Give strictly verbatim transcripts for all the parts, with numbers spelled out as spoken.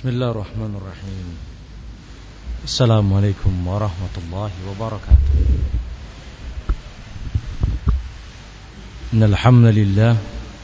Bismillahirrahmanirrahim. Assalamualaikum warahmatullahi wabarakatuh. Innal hamdalillah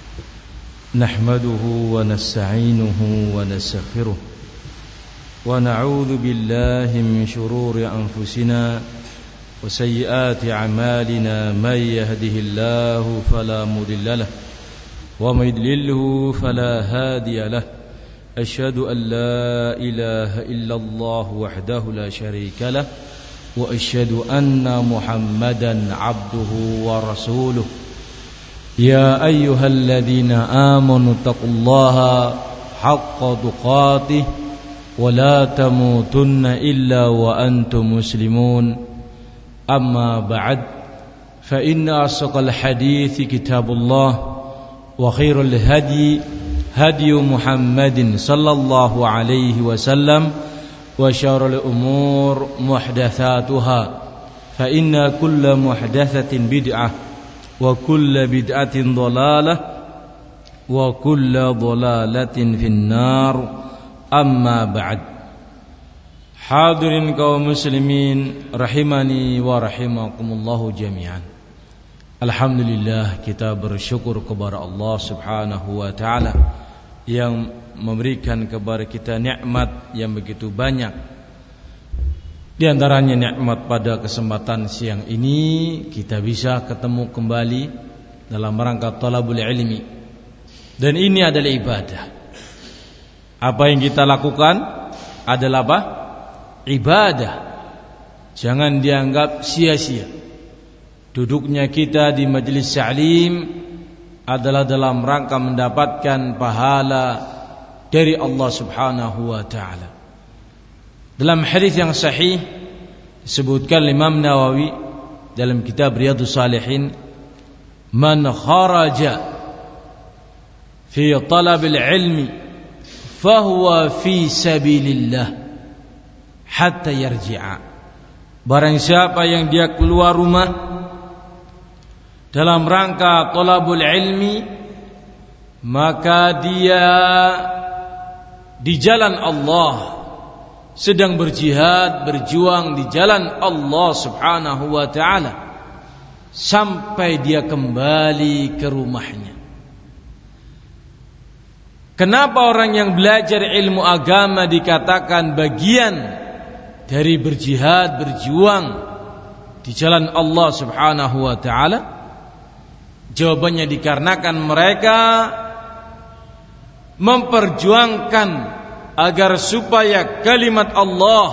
nahmaduhu wa nasta'inuhu wa nastaghfiruh wa na'udzu billahi min shururi anfusina wa sayyiati a'malina may yahdihillahu fala mudilla lahu wa may yudlilhu fala hadiya lahu. أشهد أن لا إله إلا الله وحده لا شريك له وأشهد أن محمدا عبده ورسوله يا أيها الذين آمنوا اتقوا الله حق تقاته ولا تموتن إلا وأنتم مسلمون أما بعد فإن أصدق الحديث كتاب الله وخير الهدي هدي محمد صلى الله عليه وسلم وشر الأمور محدثاتها فإن كل محدثة بدعة وكل بدعة ضلالة وكل ضلالة في النار أما بعد. Hadirin kaum muslimin rahimani wa rahimakumullahu jami'an. Alhamdulillah, kita bersyukur kepada Allah Subhanahu wa taala yang memberikan kepada kita nikmat yang begitu banyak. Di antaranya nikmat pada kesempatan siang ini kita bisa ketemu kembali dalam rangka thalabul ilmi. Dan ini adalah ibadah. Apa yang kita lakukan adalah apa? Ibadah. Jangan dianggap sia-sia. Duduknya kita di majelis ta'lim adalah dalam rangka mendapatkan pahala dari Allah Subhanahu wa taala. Dalam hadis yang sahih disebutkan Imam Nawawi dalam kitab Riyadhus Shalihin, man kharaja fi talabil ilmi fahuwa fi sabilillah hatta yarji'a. Barang siapa yang dia keluar rumah dalam rangka thalabul ilmi, maka dia di jalan Allah, sedang berjihad, berjuang di jalan Allah Subhanahu wa ta'ala sampai dia kembali ke rumahnya. Kenapa orang yang belajar ilmu agama dikatakan bagian dari berjihad, berjuang di jalan Allah Subhanahu wa ta'ala? Jawabannya dikarenakan mereka memperjuangkan agar supaya kalimat Allah,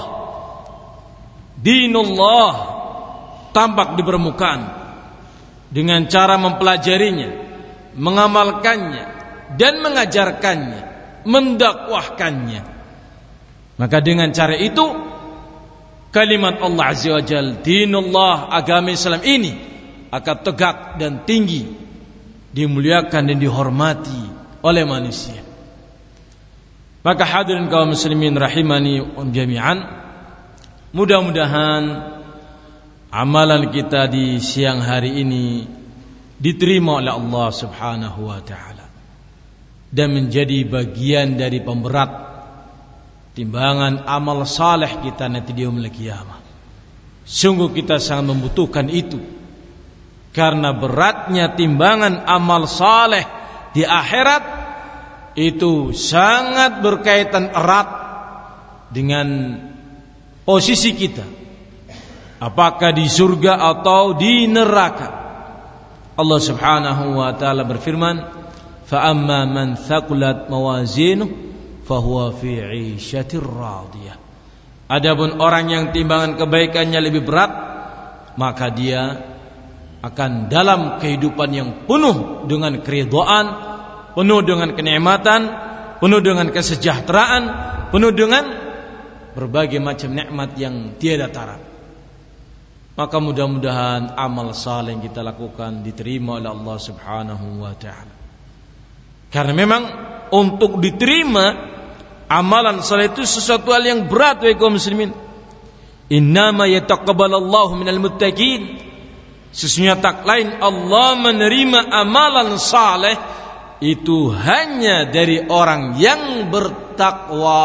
dinullah, tampak di permukaan dengan cara mempelajarinya, mengamalkannya dan mengajarkannya, mendakwahkannya. Maka dengan cara itu kalimat Allah Azza wa Jalla, dinullah, agama Islam ini akan tegak dan tinggi, dimuliakan dan dihormati oleh manusia. Maka hadirin kaum muslimin rahimani wa jami'an, mudah-mudahan amalan kita di siang hari ini diterima oleh Allah Subhanahu wa taala dan menjadi bagian dari pemberat timbangan amal saleh kita nanti di yaumul qiyamah. Sungguh kita sangat membutuhkan itu, karena beratnya timbangan amal saleh di akhirat itu sangat berkaitan erat dengan posisi kita, apakah di surga atau di neraka. Allah Subhanahu wa taala berfirman, fa amma man thaqulat mawazinuhu fahuwa fi 'ishatir radiyah. Adapun orang yang timbangan kebaikannya lebih berat, maka dia akan dalam kehidupan yang penuh dengan keridhaan, penuh dengan kenikmatan, penuh dengan kesejahteraan, penuh dengan berbagai macam nikmat yang tiada tara. Maka mudah-mudahan amal saleh yang kita lakukan diterima oleh Allah Subhanahu wa taala. Karena memang untuk diterima amalan saleh itu sesuatu hal yang berat wahai kaum muslimin. Innama yataqabbalallahu minal muttaqin. Sesungguhnya tak lain Allah menerima amalan saleh itu hanya dari orang yang bertakwa.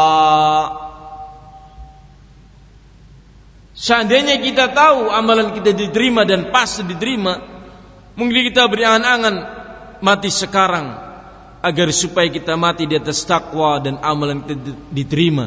Seandainya kita tahu amalan kita diterima dan pasti diterima, mungkin kita berangan-angan mati sekarang agar supaya kita mati di atas takwa dan amalan kita diterima.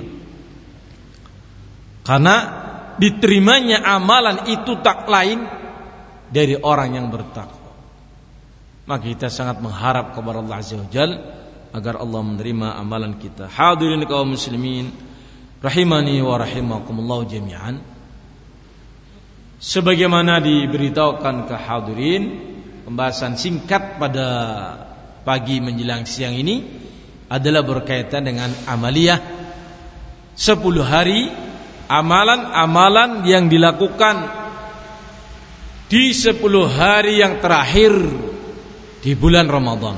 Karena diterimanya amalan itu tak lain dari orang yang bertakwa. Maka kita sangat mengharap kepada Allah Azza wa Jalla agar Allah menerima amalan kita. Hadirin kaum muslimin rahimani wa rahimakumullah jami'an. Sebagaimana diberitahukan ke hadirin, pembahasan singkat pada pagi menjelang siang ini adalah berkaitan dengan amaliyah sepuluh hari, amalan-amalan yang dilakukan di sepuluh hari yang terakhir di bulan Ramadan.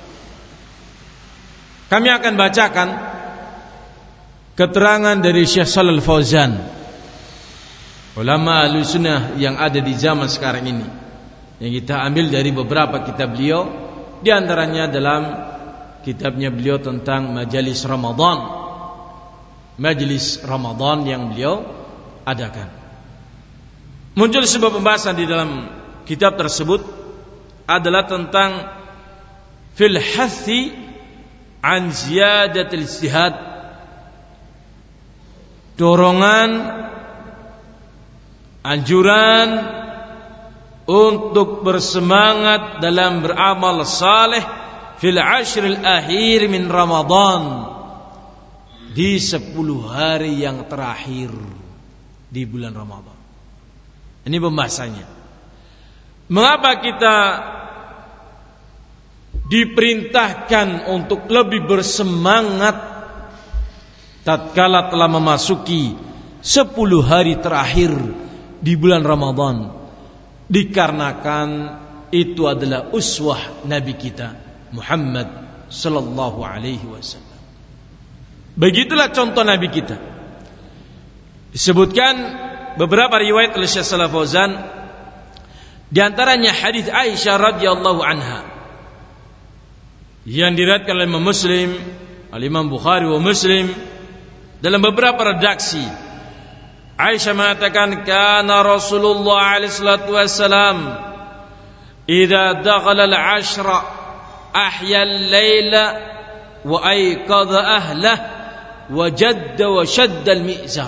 Kami akan bacakan keterangan dari Syekh Shalal Fauzan, ulama Ahlussunnah yang ada di zaman sekarang ini, yang kita ambil dari beberapa kitab beliau, di antaranya dalam kitabnya beliau tentang majelis Ramadan, majelis Ramadan yang beliau adakan. Muncul sebuah pembahasan di dalam kitab tersebut adalah tentang fil hathi an ziyadatil ijtihad, dorongan, anjuran untuk bersemangat dalam beramal saleh fil ashril akhir min Ramadan, di sepuluh hari yang terakhir di bulan Ramadan. Ini pembahasannya. Mengapa kita diperintahkan untuk lebih bersemangat tatkala telah memasuki sepuluh hari terakhir di bulan Ramadan? Dikarenakan itu adalah uswah Nabi kita Muhammad sallallahu alaihi wasallam. Begitulah contoh Nabi kita. Disebutkan beberapa riwayat oleh Syekh Shalal Fauzan, di antaranya hadis Aisyah radhiyallahu anha yang diriwayatkan oleh Imam Muslim, Al-Imam Bukhari wa Muslim dalam beberapa redaksi. Aisyah mengatakan, kana Rasulullah alaihi salatu wassalam idza dakhala al-ashra ahya al-laila wa ayqadha ahlah wa jadda wa shadda al-mi'zar.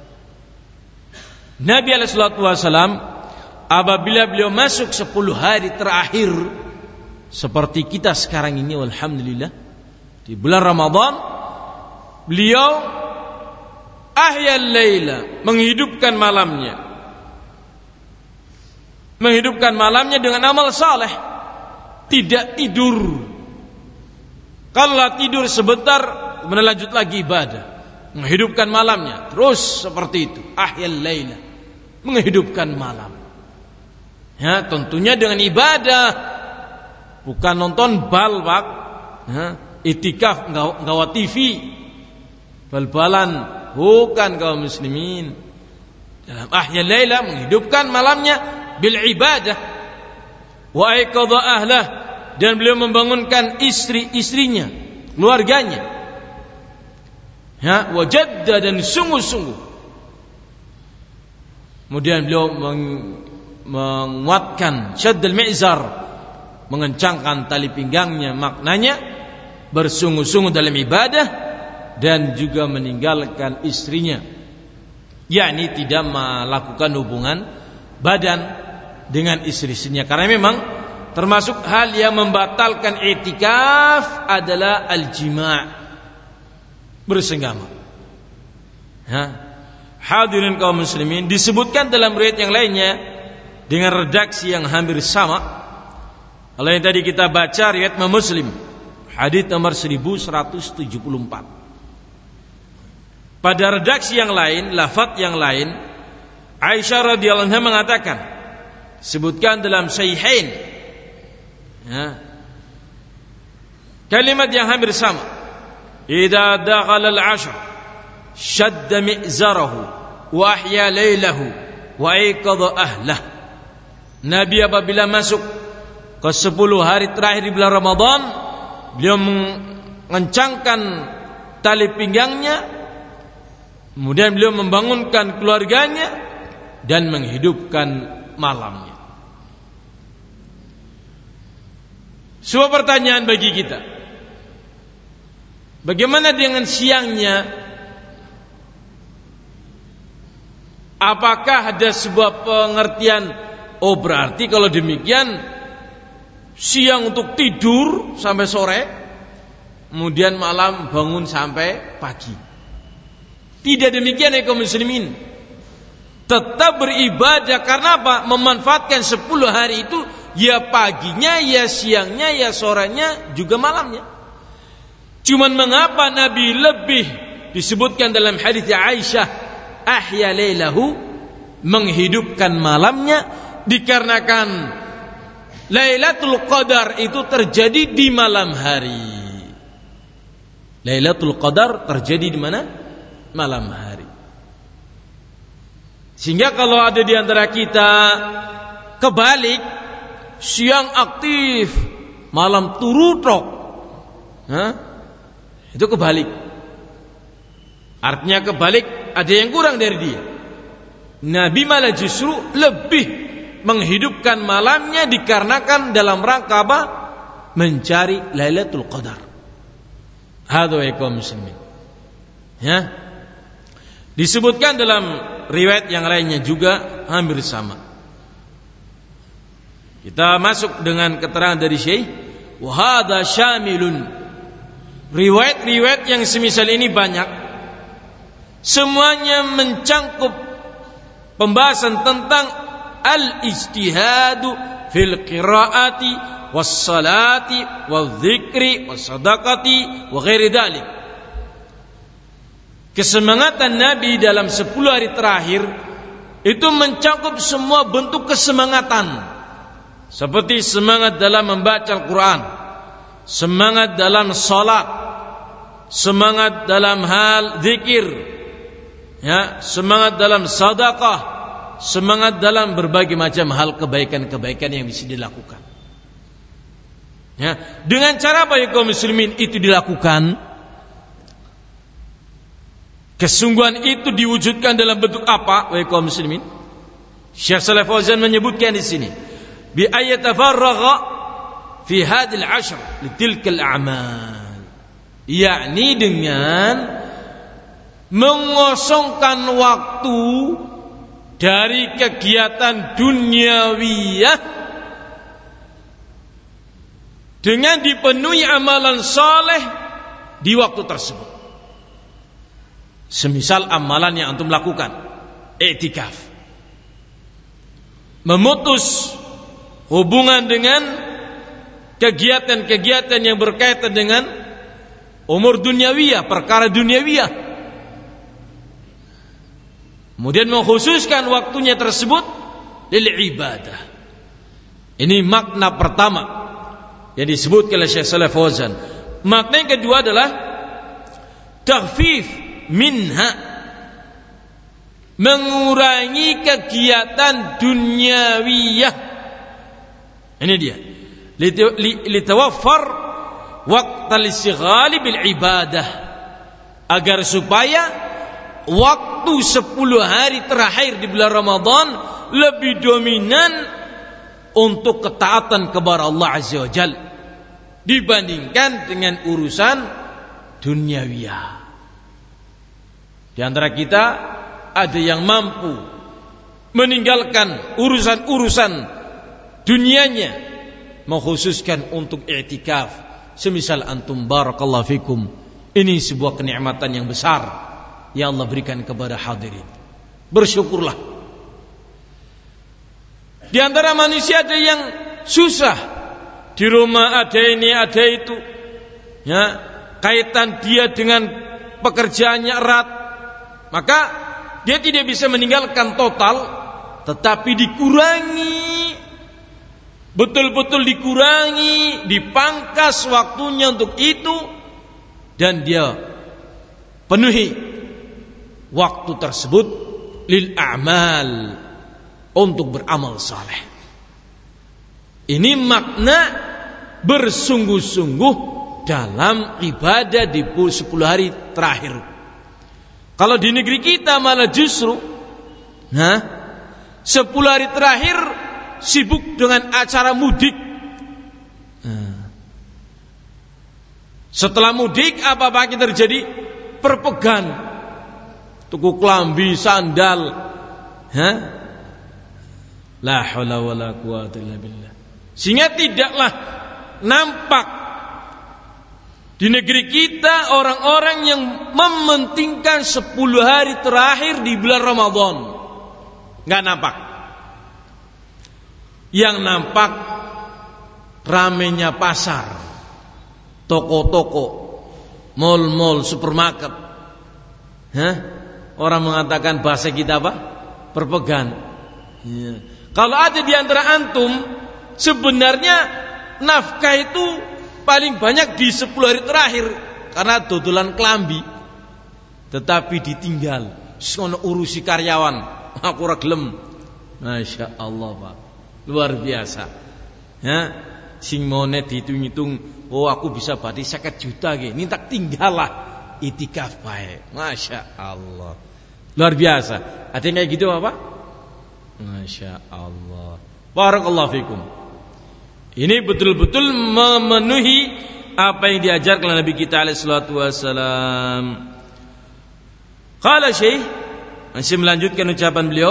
Nabi alaihi salatu wassalam apabila beliau masuk sepuluh hari terakhir, seperti kita sekarang ini, alhamdulillah di bulan Ramadan, beliau ahyal laila, menghidupkan malamnya, menghidupkan malamnya dengan amal saleh, tidak tidur. Kalau tidur sebentar kemudian lanjut lagi ibadah, menghidupkan malamnya terus seperti itu. Ahyal laila, menghidupkan malam. Ya, tentunya dengan ibadah, bukan nonton bal, Pak. Ya, itikaf ngawat T V, bal-balan, bukan kaum muslimin. Dalam ahya laila, menghidupkan malamnya bil ibadah. Wa aiqadha ahlah, dan beliau membangunkan istri-istrinya, keluarganya. Ya, wajadda, dan sungguh-sungguh. Kemudian beliau meng- menguatkan syaddal mi'zar, mengencangkan tali pinggangnya, maknanya bersungguh-sungguh dalam ibadah dan juga meninggalkan istrinya, yakni tidak melakukan hubungan badan dengan istri-istrinya. Karena memang termasuk hal yang membatalkan i'tikaf adalah al-jima', bersenggama. Ha? Hadirin kaum muslimin, disebutkan dalam riwayat yang lainnya dengan redaksi yang hampir sama. Kalau yang tadi kita baca riwayat Imam Muslim, hadis nomor seribu seratus tujuh puluh empat. Pada redaksi yang lain, lafaz yang lain, Aisyah radhiyallahu anha mengatakan, sebutkan dalam Sahihain, ya, kalimat yang hampir sama. Idza dakhala al-'ashr shadda mi'zarahu wa ahya lailahu wa ayqadha ahlah. Nabi apabila masuk ke sepuluh hari terakhir di bulan Ramadan, beliau mengencangkan tali pinggangnya, kemudian beliau membangunkan keluarganya dan menghidupkan malamnya. Sebuah pertanyaan bagi kita, bagaimana dengan siangnya? Apakah ada sebuah pengertian, oh berarti kalau demikian siang untuk tidur sampai sore, kemudian malam bangun sampai pagi? Tidak demikian ya kaum muslimin. Tetap beribadah, karena apa? Memanfaatkan sepuluh hari itu, ya paginya, ya siangnya, ya sorenya, juga malamnya. Cuman mengapa Nabi lebih disebutkan dalam hadis Aisyah, ahya lailahu, menghidupkan malamnya, dikarenakan Lailatul Qadar itu terjadi di malam hari. Lailatul Qadar terjadi di mana? Malam hari. Sehingga kalau ada di antara kita kebalik, siang aktif, malam turutok, Hah? itu kebalik. Artinya kebalik, ada yang kurang dari dia. Nabi malah justru lebih menghidupkan malamnya, dikarenakan dalam rangka apa? Mencari Lailatul Qadar. Hadza ya kaum muslimin. Ya. Disebutkan dalam riwayat yang lainnya juga hampir sama. Kita masuk dengan keterangan dari Syekh, wa hadza syamilun. Riwayat-riwayat yang semisal ini banyak, semuanya mencangkup pembahasan tentang al-ijtihadu fil qiraati was salati wal dzikri was sadaqati wa ghairi dzalik. Kesemangatan Nabi dalam sepuluh hari terakhir itu mencakup semua bentuk kesemangatan, seperti semangat dalam membaca Al-Quran, semangat dalam salat, semangat dalam hal zikir, ya, semangat dalam sedekah, semangat dalam berbagai macam hal kebaikan-kebaikan yang bisa dilakukan. Ya, dengan cara apa ya kaum muslimin itu dilakukan? Kesungguhan itu diwujudkan dalam bentuk apa, wahai kaum muslimin? Syekh Shalih Fauzan menyebutkan di sini, bi ayatafarragha fi hadhil ashr li tilkal a'mal, yakni dengan mengosongkan waktu dari kegiatan duniawiyah dengan dipenuhi amalan saleh di waktu tersebut. Semisal amalan yang antum lakukan, i'tikaf, memutus hubungan dengan kegiatan-kegiatan yang berkaitan dengan umur duniawiyah, perkara duniawiyah, kemudian mengkhususkan waktunya tersebut lil ibadah. Ini makna pertama yang disebutkan oleh Syekh Shalih Fauzan. Makna yang kedua adalah takhfif minha, mengurangi kegiatan duniawiyah. Ini dia, litawaffar waqtal istighali bil ibadah, agar supaya waktu sepuluh hari terakhir di bulan Ramadan lebih dominan untuk ketaatan kepada Allah Azza wa Jalla dibandingkan dengan urusan duniawiyah. Di antara kita ada yang mampu meninggalkan urusan-urusan dunianya, mengkhususkan untuk i'tikaf. Semisal antum, barakallahu fikum, ini sebuah kenikmatan yang besar yang Allah berikan kepada hadirin. Bersyukurlah. Di antara manusia ada yang susah, di rumah ada ini ada itu, ya, kaitan dia dengan pekerjaannya erat, maka dia tidak bisa meninggalkan total, tetapi dikurangi, betul-betul dikurangi, dipangkas waktunya untuk itu, dan dia penuhi waktu tersebut lil a'mal, untuk beramal saleh. Ini makna bersungguh-sungguh dalam ibadah di sepuluh hari terakhir. Kalau di negeri kita malah justru nah, sepuluh hari terakhir sibuk dengan acara mudik. Nah, setelah mudik apa-apa yang terjadi? Perpegan, tuku klambi, sandal. Hah? La haula wala quwata illa billah. Sehingga tidaklah nampak di negeri kita orang-orang yang mementingkan sepuluh hari terakhir di bulan Ramadan. Enggak nampak. Yang nampak ramenya pasar, toko-toko, mal-mal, supermarket. Hah? Orang mengatakan bahasa kita apa? Perpegan. Ya. Kalau ada di antara antum, sebenarnya nafkah itu paling banyak di sepuluh hari terakhir karena dodolan klambi. Tetapi ditinggal, sono urusi karyawan, aku ora gelem. Masya Allah, Pak. Luar biasa. Ya, sing mone dihitung-hitung, oh aku bisa badi seket juta ge. Nih tak tinggal lah itikaf bae. Masya Allah. Luar biasa. Ada yang kayak gitu apa? Masya Allah. Barakallahu fikum. Ini betul-betul memenuhi apa yang diajarkan oleh Nabi kita alaihi salatu wassalam. Qala Syekh, masih melanjutkan ucapan beliau,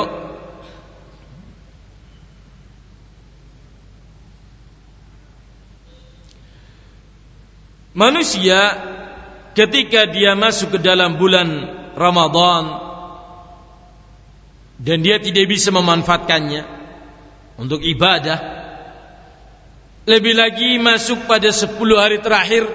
manusia ketika dia masuk ke dalam bulan Ramadan dan dia tidak bisa memanfaatkannya untuk ibadah, lebih lagi masuk pada sepuluh hari terakhir,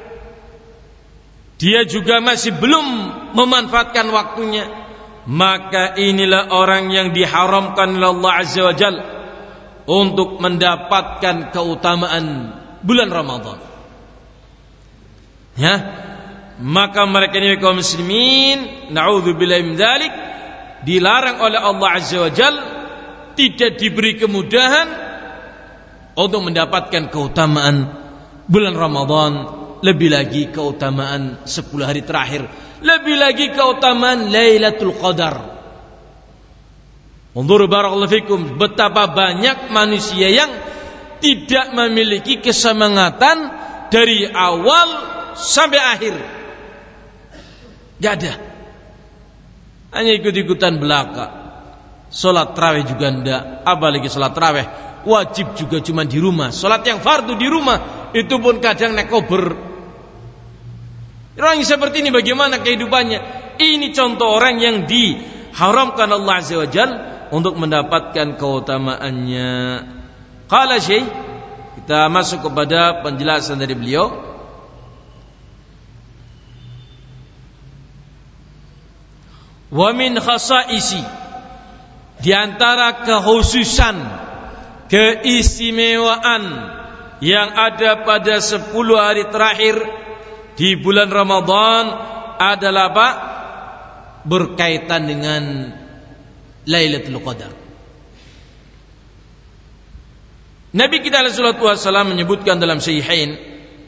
dia juga masih belum memanfaatkan waktunya, maka inilah orang yang diharamkan oleh Allah Azza wa Jalla untuk mendapatkan keutamaan bulan Ramadan. Ya, maka mereka ini kaum muslimin, na'udzubillahi min dzalik, dilarang oleh Allah Azza wa Jalla, tidak diberi kemudahan untuk mendapatkan keutamaan bulan Ramadan, lebih lagi keutamaan sepuluh hari terakhir, lebih lagi keutamaan Lailatul Qadar. Unzur barakallahu fikum, betapa banyak manusia yang tidak memiliki kesemangatan dari awal sampai akhir. Gak ada, hanya ikut-ikutan belaka. Salat tarawih juga enggak, apalagi salat tarawih wajib juga cuma di rumah. Salat yang fardu di rumah itu pun kadang nekober. Orang yang seperti ini bagaimana kehidupannya? Ini contoh orang yang diharamkan Allah Azza wa Jalla untuk mendapatkan keutamaannya. Qala Syekh, kita masuk kepada penjelasan dari beliau. Wa min khasaisi, di antara kekhususan, keistimewaan yang ada pada sepuluh hari terakhir di bulan Ramadan adalah apa? Berkaitan dengan Lailatul Qadar. Nabi kita alaihi salatu wasallam menyebutkan dalam Sahihain,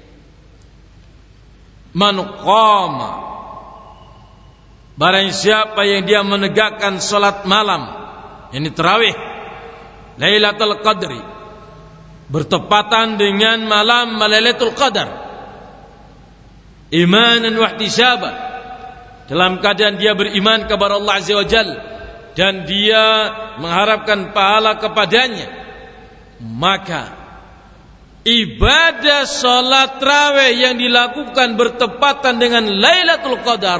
man qama, barang siapa yang dia menegakkan salat malam, ini tarawih Lailatul Qadri, bertepatan dengan malam Lailatul Qadar, imanan wa ihtisaban, dalam keadaan dia beriman kepada Allah Azza wa Jalla dan dia mengharapkan pahala kepadanya, maka ibadah salat tarawih yang dilakukan bertepatan dengan Lailatul Qadar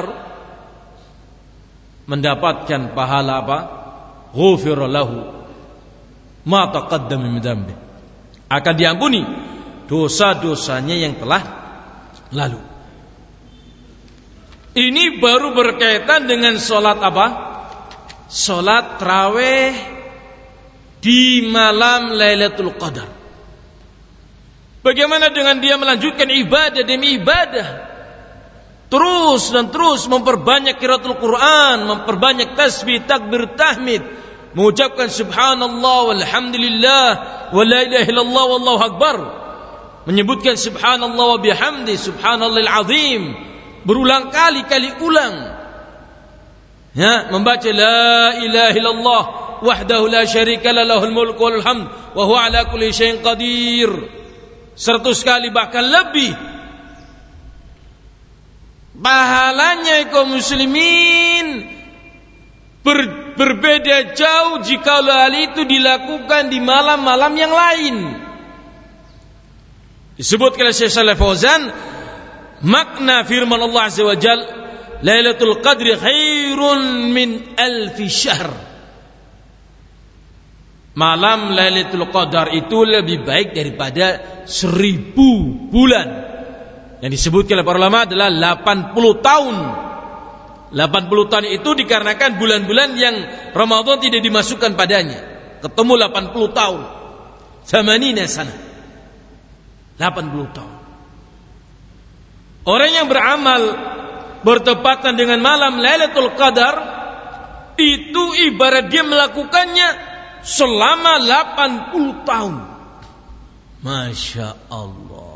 mendapatkan pahala apa? Ghufira lahu ma taqaddama min dzambi, akan diampuni dosa-dosanya yang telah lalu. Ini baru berkaitan dengan salat apa? Salat tarawih di malam Lailatul Qadar. Bagaimana dengan dia melanjutkan ibadah demi ibadah, terus dan terus memperbanyak qiraatul Quran, memperbanyak tasbih, takbir, tahmid, mengucapkan subhanallah walhamdulillah wa la ilaha illallah wallahu akbar. menyebutkan subhanallah wa bihamdi, subhanallahil azim, berulang kali kali ulang. Ya, membaca la ilaha illallah wahdahu la syarika lah, lahul mulku walahul hamd wa huwa ala kulli syai'in qadir. Seratus kali bahkan lebih. Pahalanya kaum muslimin ber, berbeda jauh jika hal itu dilakukan di malam-malam yang lain. Disebut oleh Syekh Shalih Fauzan, makna firman Allah Azza wa Jalla, Lailatul Qadri khairun min alfi syahr. Malam Lailatul Qadar itu lebih baik daripada seribu bulan. Yang disebutkan oleh para ulama adalah delapan puluh tahun. delapan puluh tahun itu dikarenakan bulan-bulan yang Ramadan tidak dimasukkan padanya. Ketemu delapan puluh tahun. Samanina sana. delapan puluh tahun. Orang yang beramal bertepatan dengan malam Lailatul Qadar itu ibarat dia melakukannya selama delapan puluh tahun. Masya Allah.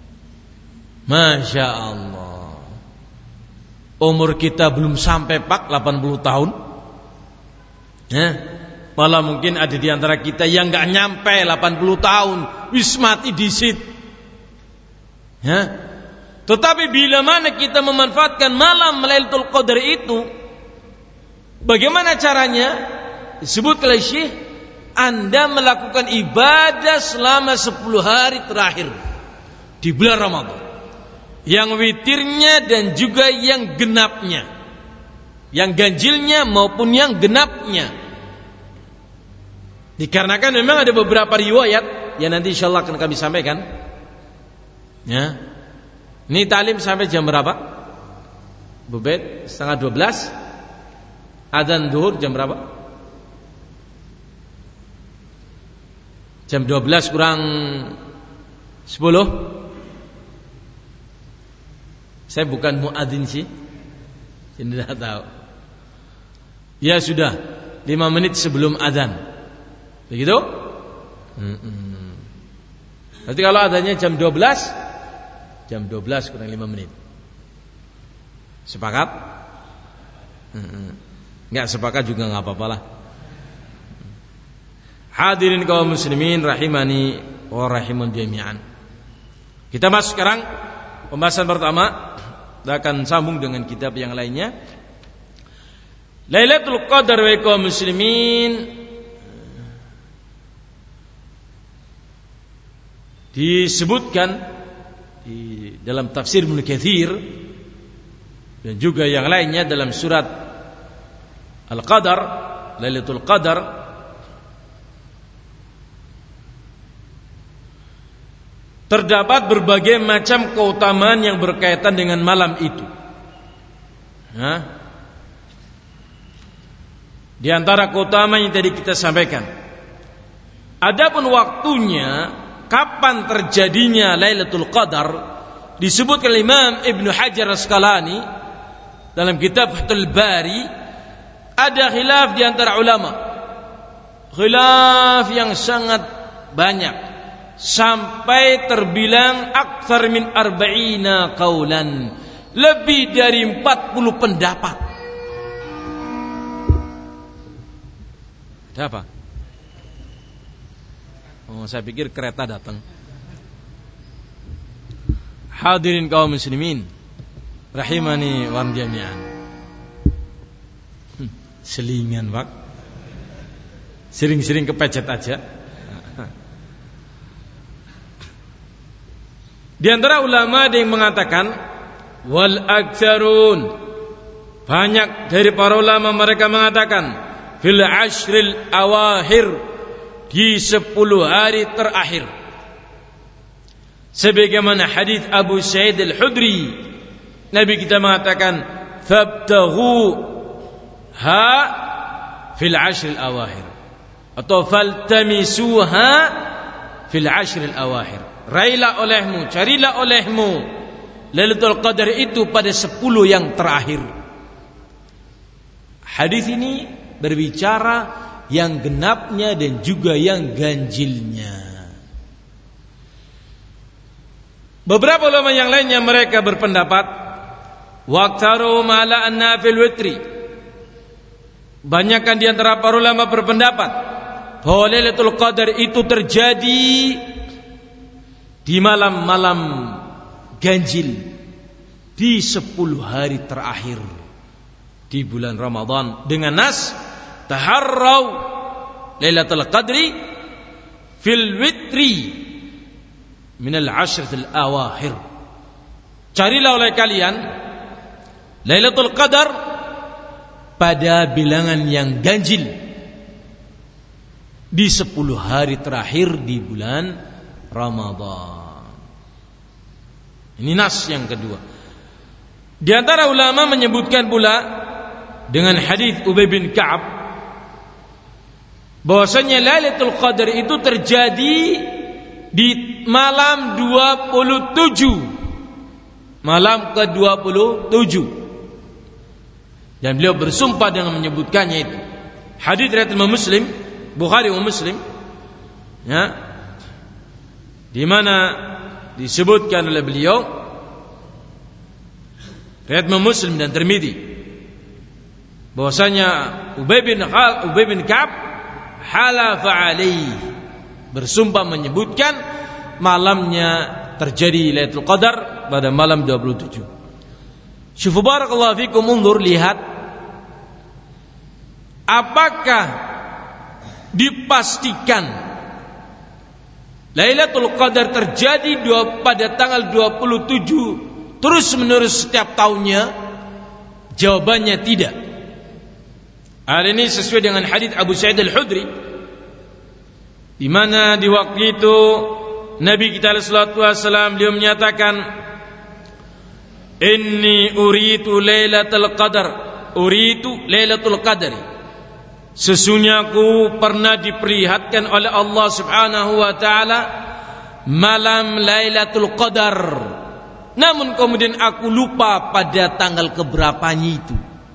Masya Allah. Umur kita belum sampai pak delapan puluh tahun. Ya. Malah mungkin ada di antara kita yang gak nyampe delapan puluh tahun, wis mati disit. Ya. Tetapi bila mana kita memanfaatkan malam Lailatul Qadar itu, bagaimana caranya? Disebut oleh Syekh, Anda melakukan ibadah selama sepuluh hari terakhir di bulan Ramadan, yang witirnya dan juga yang genapnya, yang ganjilnya maupun yang genapnya. Dikarenakan memang ada beberapa riwayat yang nanti insyaallah akan kami sampaikan. Ya, ini talim sampai jam berapa? Bubet setengah dua belas. Adzan zuhur jam berapa? Jam dua belas kurang sepuluh. Saya bukan muadzin sih, saya tidak tahu. Ya sudah, lima menit sebelum adzan, begitu? Mm-mm. Berarti kalau adzannya jam dua belas, jam dua belas kurang lima menit. Sepakat? Mm-mm. Enggak sepakat juga enggak apa-apalah. Hadirin kaum muslimin rahimani wa rahimun jami'an. Kita masuk sekarang pembahasan pertama. Kita akan sambung dengan kitab yang lainnya. Lailatul Qadar wa kaum muslimin disebutkan di dalam tafsir Ibnu Katsir dan juga yang lainnya dalam surat Al-Qadar, Lailatul Qadar. Terdapat berbagai macam keutamaan yang berkaitan dengan malam itu. Nah, di antara keutamaan yang tadi kita sampaikan, adapun waktunya kapan terjadinya Lailatul Qadar disebutkan oleh Imam Ibnu Hajar Asqalani dalam kitab Fathul Bari. Ada khilaf di antara ulama, khilaf yang sangat banyak, sampai terbilang aktsar min arba'ina qaulan, lebih dari empat puluh pendapat. Ada apa? Oh, saya pikir kereta datang. Hadirin kaum muslimin rahimani wa jami'an. Hmm, selingan, Pak. Sering-sering kepecet aja. Di antara ulama ada yang mengatakan wal aktsarun, banyak dari para ulama mereka mengatakan fil ashril awakhir, di sepuluh hari terakhir. Sebagaimana hadis Abu Sa'id Al-Khudri, Nabi kita mengatakan fabtaghu ha fil ashril awakhir, atau faltamisuha fil ashril awakhir. Raihlah olehmu, carilah olehmu Lailatul Qadar itu pada sepuluh yang terakhir. Hadis ini berbicara yang genapnya dan juga yang ganjilnya. Beberapa ulama yang lainnya mereka berpendapat waqtaru mala anna fil witri. Banyakkan di antara para ulama berpendapat bahwa Lailatul Qadar itu terjadi di malam-malam ganjil di sepuluh hari terakhir di bulan Ramadan dengan nas taharrau Lailatul Qadri fil witri minal ashratil awakhir. Carilah oleh kalian Lailatul Qadar pada bilangan yang ganjil di sepuluh hari terakhir di bulan Ramadan. Ini nas yang kedua. Di antara ulama menyebutkan pula dengan hadis Ubay bin Ka'ab bahwasanya Lailatul Qadar itu terjadi di malam dua puluh tujuh, malam ke dua puluh tujuh, dan beliau bersumpah dengan menyebutkannya itu. Hadis riwayat Imam Muslim, Bukhari wa Muslim, ya, di mana disebutkan oleh beliau riwayat Imam Muslim dan Tirmidzi bahwasanya Ubay bin Khal, Ubay bin Ka'ab halafa alaihi, bersumpah menyebutkan malamnya terjadi Lailatul Qadar pada malam dua puluh tujuh. Syufu barakallahu fikum, undur, lihat apakah dipastikan Lailatul Qadar terjadi dua, pada tanggal dua puluh tujuh terus menerus setiap tahunnya? Jawabannya tidak. Hal ini sesuai dengan hadis Abu Sa'id Al-Khudri, di mana di waktu itu Nabi kita alaihi salatu wasallam beliau menyatakan, inni uritu Lailatul Qadar, uritu Lailatul Qadar, sesungguhnya aku pernah diperlihatkan oleh Allah Subhanahu wa taala malam Lailatul Qadar, namun kemudian aku lupa pada tanggal keberapanya itu.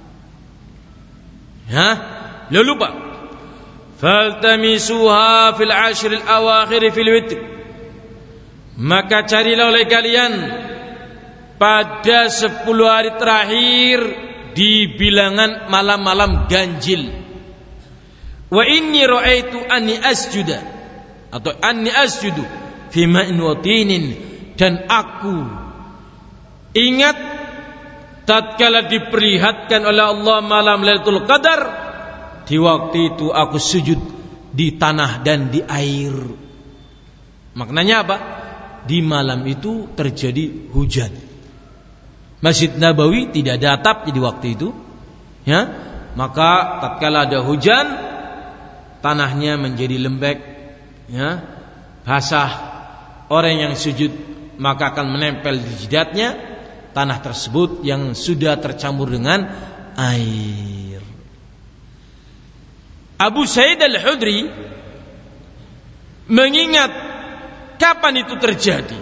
Hah? Beliau lupa. Faltamisuha fil ashril awakhir fil witr, maka carilah oleh kalian pada sepuluh hari terakhir di bilangan malam-malam ganjil. Wa inni ra'aitu anni asjuda, atau anni asjudu fi ma'in wa tinin, dan aku ingat tatkala diperlihatkan oleh Allah malam Lailatul Qadar, di waktu itu aku sujud di tanah dan di air. Maknanya apa? Di malam itu terjadi hujan. Masjid Nabawi tidak ada atap di waktu itu, ya. Maka tatkala ada hujan, tanahnya menjadi lembek, ya, basah. Orang yang sujud maka akan menempel di jidatnya tanah tersebut yang sudah tercampur dengan air. Abu Sa'id Al-Khudri mengingat kapan itu terjadi,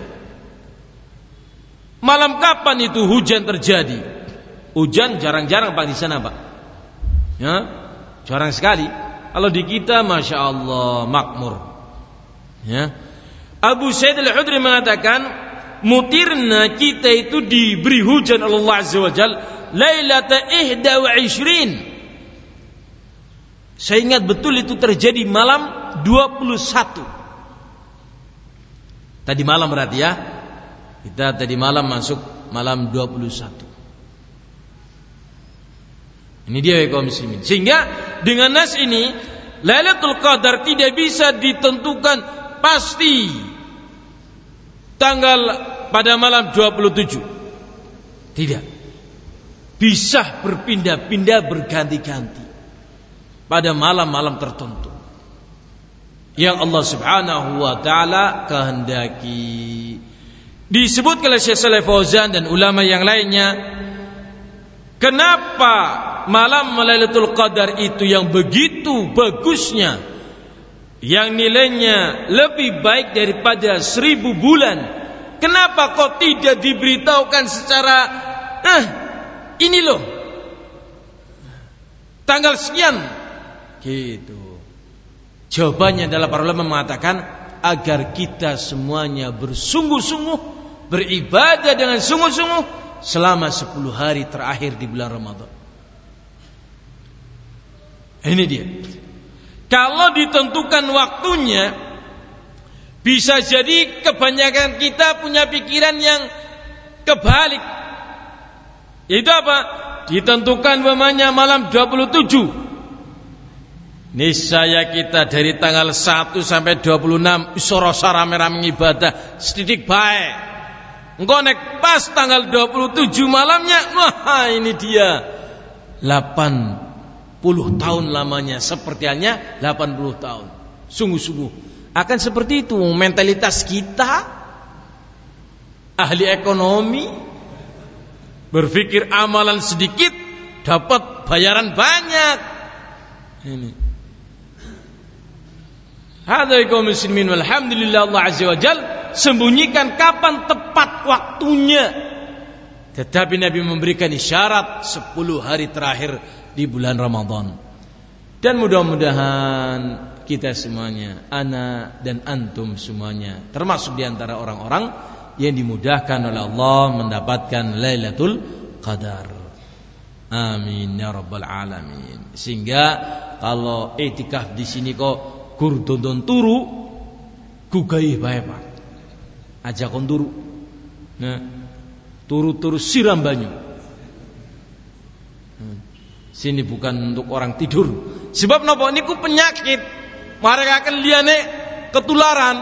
malam kapan itu hujan terjadi. Hujan jarang-jarang Pak di sana, Pak, ya, jarang sekali. Kalau di kita Masya Allah makmur, ya. Abu Sa'id Al-Khudri mengatakan, mutirna, kita itu diberi hujan oleh Allah Azza wa Jalla lailata ihda wa ishrin. Saya ingat betul itu terjadi malam dua puluh satu. Tadi malam berarti ya. Kita tadi malam masuk malam dua puluh satu. Ini dia ya kaum muslimin. Sehingga dengan nas ini Lailatul Qadar tidak bisa ditentukan pasti tanggal pada malam dua puluh tujuh. Tidak. Bisa berpindah-pindah, berganti-ganti pada malam-malam tertentu yang Allah Subhanahu wa taala kehendaki. Disebut oleh Syekh Shalih Fauzan dan ulama yang lainnya, kenapa malam Lailatul Qadar itu yang begitu bagusnya, yang nilainya lebih baik daripada seribu bulan, kenapa kok tidak diberitahukan secara eh ini loh tanggal sekian gitu? Jawabannya adalah para ulama mengatakan agar kita semuanya bersungguh-sungguh beribadah dengan sungguh-sungguh selama sepuluh hari terakhir di bulan Ramadan. Ini dia. Kalau ditentukan waktunya, bisa jadi kebanyakan kita punya pikiran yang kebalik. Yaitu apa? Ditentukan umpamanya malam dua puluh tujuh. Niscaya kita dari tanggal satu sampai dua puluh enam iso-rasa rame-rame ibadah sedikit baik. Engkau nek pas tanggal dua puluh tujuh malamnya, wah ini dia delapan puluh tahun lamanya, seperti halnya delapan puluh tahun. Sungguh-sungguh akan seperti itu mentalitas kita, ahli ekonomi, berpikir amalan sedikit dapat bayaran banyak. Ini hadza kaum muslimin walhamdulillah. Allah azza wa jal sembunyikan kapan tepat waktunya, tetapi Nabi memberikan isyarat sepuluh hari terakhir di bulan Ramadan. Dan mudah-mudahan kita semuanya, ana dan antum semuanya, termasuk di antara orang-orang yang dimudahkan oleh Allah mendapatkan Lailatul Qadar. Amin ya rabbal alamin. Sehingga kalau i'tikaf di sini kok gur dondon turu, gugaih bae Pak. Aja kon turu. Nah, turu-turu siram banyu. Sini bukan untuk orang tidur. Sebab napa niku penyakit. Mereka akan liane ketularan.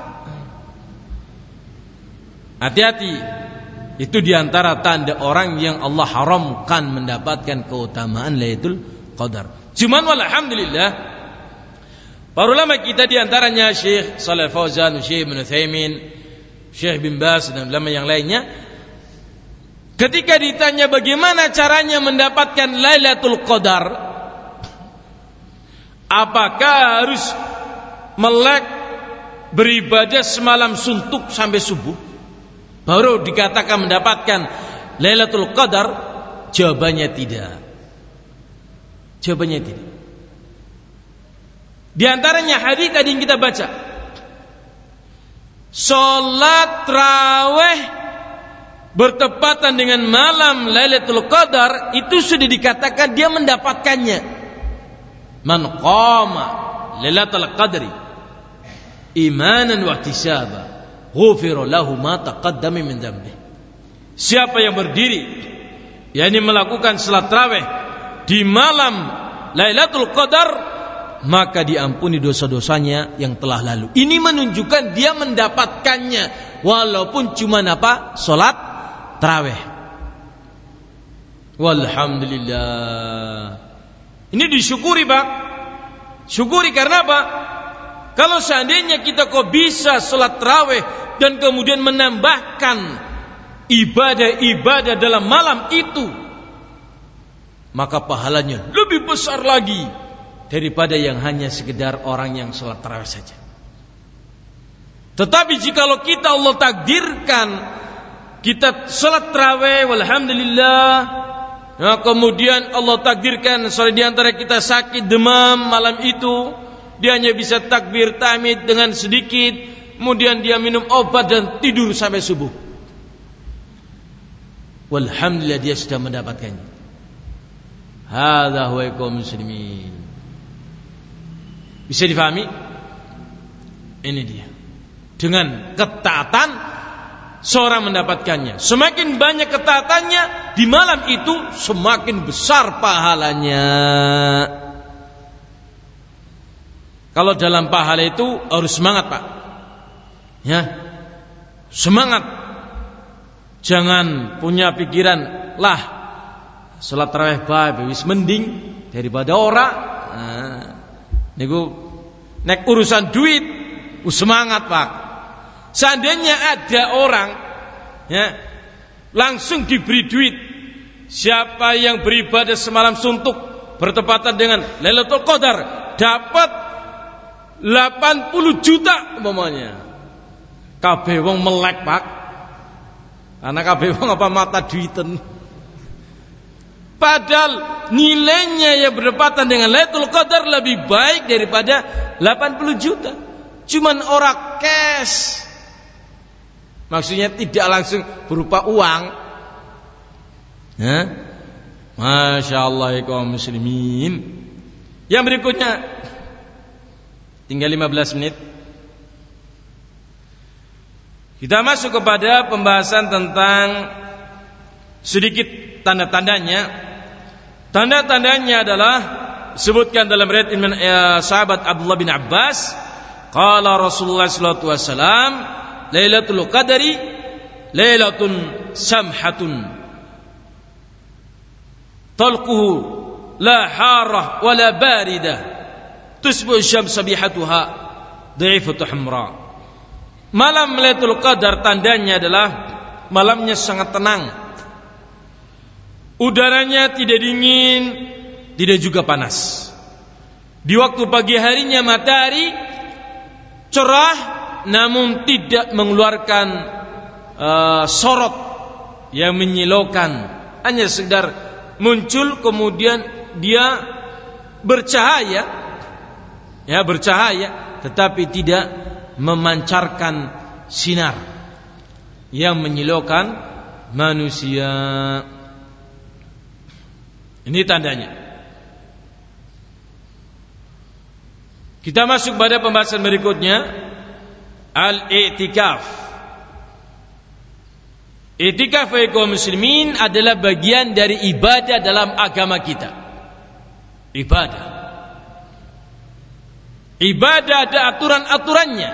Hati-hati. Itu diantara tanda orang yang Allah haramkan mendapatkan keutamaan Lailatul Qadar. Cuman walhamdulillah, para ulama kita diantaranya Syekh Shalih Fauzan, Syekh Ibnu Utsaimin, Syekh bin Baz dan ulama yang lainnya, ketika ditanya bagaimana caranya mendapatkan Lailatul Qadar, apakah harus melek beribadah semalam suntuk sampai subuh baru dikatakan mendapatkan Lailatul Qadar? Jawabannya tidak. Jawabannya tidak. Di antaranya hadis tadi yang kita baca, salat tarawih bertepatan dengan malam Lailatul Qadar itu sudah dikatakan dia mendapatkannya. Man qama Lailatul Qadri imanan wa ihtisaba ghufira lahu ma taqaddama min dhanbi. Siapa yang berdiri, yakni melakukan salat tarawih di malam Lailatul Qadar, maka diampuni dosa-dosanya yang telah lalu. Ini menunjukkan dia mendapatkannya walaupun cuma apa? Salat tarawih. Walhamdulillah. Ini disyukuri Pak. Syukuri karena apa? Kalau seandainya kita kok bisa salat tarawih dan kemudian menambahkan ibadah-ibadah dalam malam itu, maka pahalanya lebih besar lagi daripada yang hanya sekedar orang yang salat tarawih saja. Tetapi jikalau kita Allah takdirkan kita salat tarawih walhamdulillah, nah, kemudian Allah takdirkan salah di antara kita sakit demam malam itu, dia hanya bisa takbir tahmid dengan sedikit, kemudian dia minum obat dan tidur sampai subuh. Walhamdulillah dia sudah mendapatkannya. Hadza huwa kaum muslimin. Bisa difahami? Ini dia. Dengan ketaatan seorang mendapatkannya. Semakin banyak ketaatannya di malam itu, semakin besar pahalanya. Kalau dalam pahala itu harus semangat Pak. Ya. Semangat. Jangan punya pikiran, lah salat tarawih bae wis mending daripada ora. Nah, niku nek urusan duit semangat Pak. Seandainya ada orang ya langsung diberi duit, siapa yang beribadah semalam suntuk bertepatan dengan Lailatul Qadar dapat delapan puluh juta umpamanya. Kabeh wong melek Pak. Karena kabeh wong apa mata duiten. Padahal nilainya yang berdepatan dengan Lailatul Qadar lebih baik daripada delapan puluh juta. Cuman orang cash. Maksudnya tidak langsung berupa uang. Ya. Masya Allah kaum muslimin. Yang berikutnya, tinggal lima belas menit. Kita masuk kepada pembahasan tentang sedikit tanda-tandanya. Tanda-tandanya adalah disebutkan dalam riwayat ya, sahabat Abdullah bin Abbas, qala Rasulullah sallallahu alaihi wasallam, Lailatul Qadri lailatun samhatun talquhu la harah wala baridah tusbu syams sabihatuha dhaifatu hamra. Malam Lailatul Qadar tandanya adalah malamnya sangat tenang, udaranya tidak dingin, tidak juga panas. Di waktu pagi harinya matahari cerah, namun tidak mengeluarkan uh, sorot yang menyilaukan, hanya sekedar muncul kemudian dia bercahaya, ya bercahaya, tetapi tidak memancarkan sinar yang menyilaukan manusia. Ini tandanya. Kita masuk pada pembahasan berikutnya, al-i'tikaf. I'tikaf kaum muslimin adalah bagian dari ibadah dalam agama kita. Ibadah. Ibadah ada aturan-aturannya.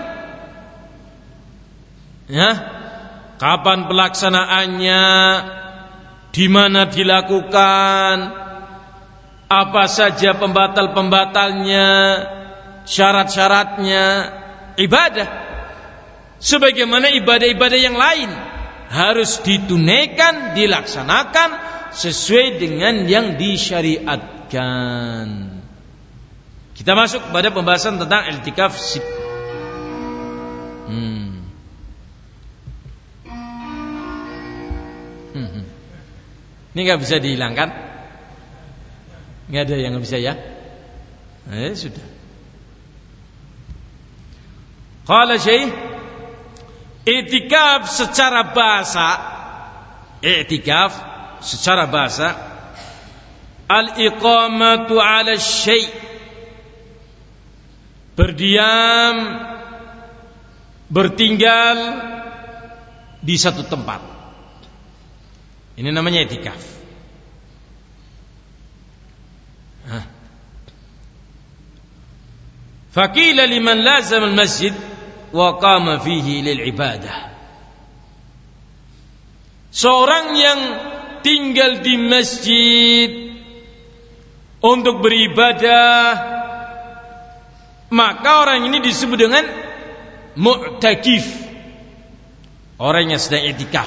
Ya. Kapan pelaksanaannya? Di mana dilakukan? Apa saja pembatal-pembatalnya? Syarat-syaratnya? Ibadah. Sebagaimana ibadah-ibadah yang lain harus ditunaikan, dilaksanakan sesuai dengan yang disyariatkan. Kita masuk pada pembahasan tentang i'tikaf. Hmm. Hmm. Ini nggak bisa dihilangkan? Nggak ada yang nggak bisa ya? Eh sudah. Qala Syekh, i'tikaf secara bahasa, i'tikaf secara bahasa, al-iqamatu 'ala syai', berdiam, bertinggal di satu tempat. Ini namanya i'tikaf. Hah. Faqila liman lazama al-masjid wa qama fihi lil ibadah. Seorang yang tinggal di masjid untuk beribadah, maka orang ini disebut dengan mu'takif, orang yang sedang i'tikaf.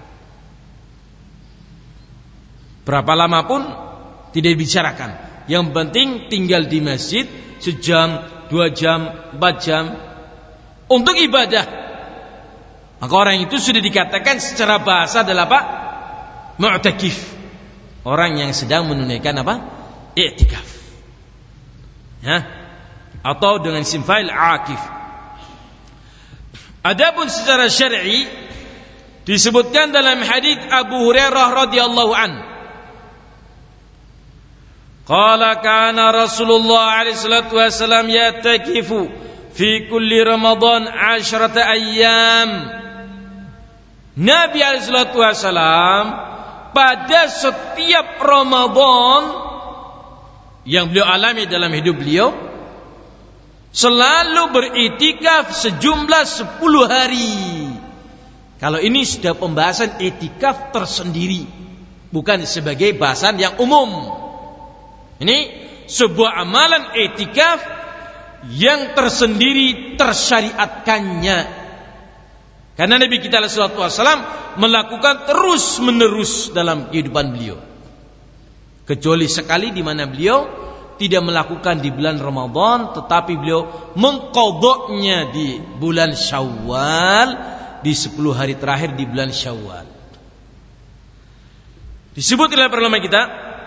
Berapa lama pun tidak dibicarakan, yang penting tinggal di masjid sejam, dua jam, empat jam untuk ibadah. Maka orang itu sudah dikatakan secara bahasa adalah apa? Mu'takif, orang yang sedang menunaikan apa? I'tikaf. Ya. Atau dengan simfail akif. Adapun secara syar'i disebutkan dalam hadis Abu Hurairah radhiyallahu an, qala kana Rasulullah alaihi salatu wasallam ya'takifu fi kulli Ramadan asyrata ayyam. Nabi alaihi salatu wasallam pada setiap Ramadan yang beliau alami dalam hidup beliau selalu beriktikaf sejumlah sepuluh hari. Kalau ini sudah pembahasan iktikaf tersendiri, bukan sebagai bahasan yang umum. Ini sebuah amalan iktikaf yang tersendiri tersyariatkannya. Karena Nabi kita sallallahu alaihi wasallam melakukan terus menerus dalam kehidupan beliau. Kecuali sekali di mana beliau tidak melakukan di bulan Ramadan, tetapi beliau mengqadha'nya di bulan Syawal, di sepuluh hari terakhir di bulan Syawal. Disebut oleh para ulama kita,